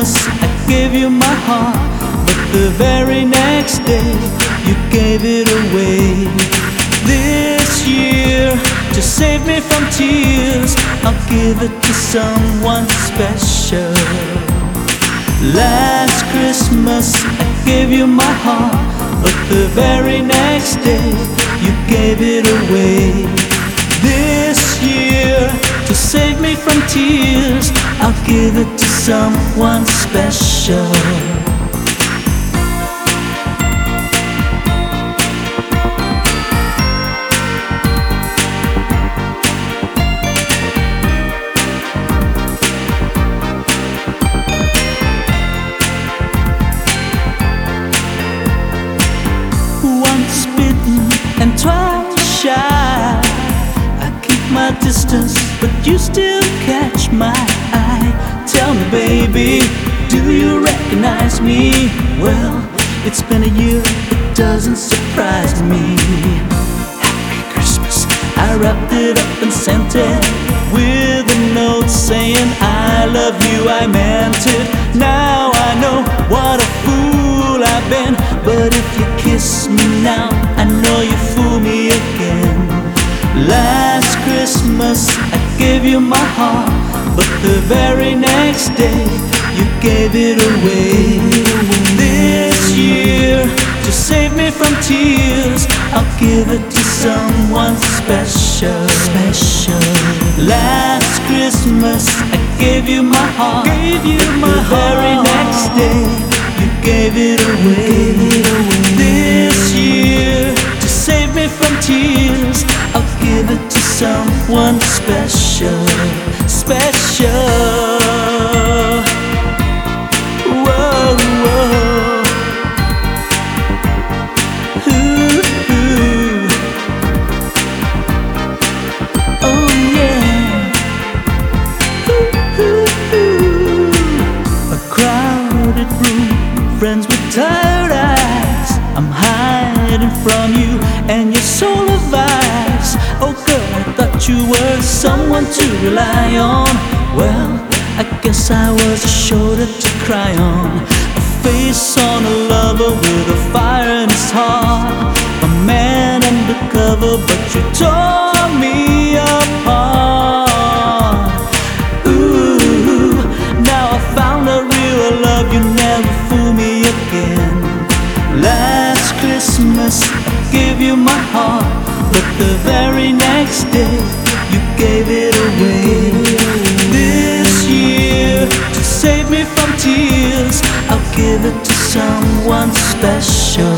Christmas I gave you my heart, but the very next day you gave it away. This year, to save me from tears, I'll give it to someone special. Last Christmas I gave you my heart, but the very next day you gave it away. This year, to save me from tears, I'll give it to someone special. Once bitten and twice shy, I keep my distance, but you still catch my eye. Tell me, baby, do you recognize me? Well, it's been a year, it doesn't surprise me. Happy Christmas, I wrapped it up and sent it with a note saying I love you, I meant it. Now I know what a fool I've been, but if you kiss me now, I know you fool me again. Last Christmas I gave you my heart, but the very next day you gave it away. This year, to save me from tears, I'll give it to someone special. Last Christmas I gave you my heart, the very next day you gave it away. This year, to save me from tears, I'll give it to someone special. Whoa, whoa. Ooh, ooh. Oh yeah. Ooh, ooh, ooh. A crowded room, friends with tired eyes. I'm hiding from you and your soul of ice. Oh girl, I thought you were someone to rely on. Well, I guess I was a shoulder to cry on, a face on a lover with a fire in his heart, a man undercover, but you tore me apart. Ooh, now I found a real love, you never fool me again. Last Christmas I gave you my heart, but the very next day you gave it away. This year, to save me from tears, I'll give it to someone special.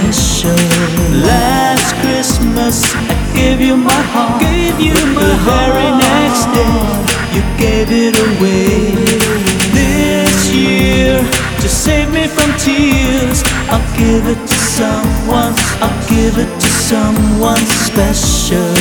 Last Christmas I gave you my heart, the very next day you gave it away. This year, to save me from tears, I'll give it to someone special.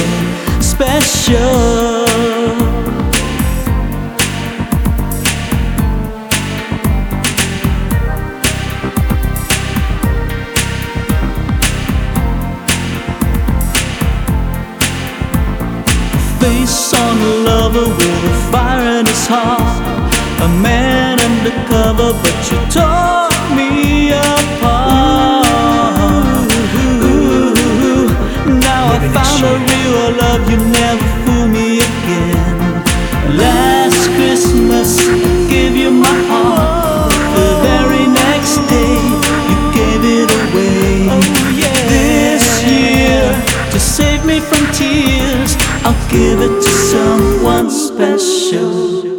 Face on a lover with a fire in his heart, a man undercover, but you tore me apart. Ooh, now I found a real love, you never fool me again. Last Christmas I gave you my heart, the very next day you gave it away. This year, to save me from tears, I'll give it to someone special.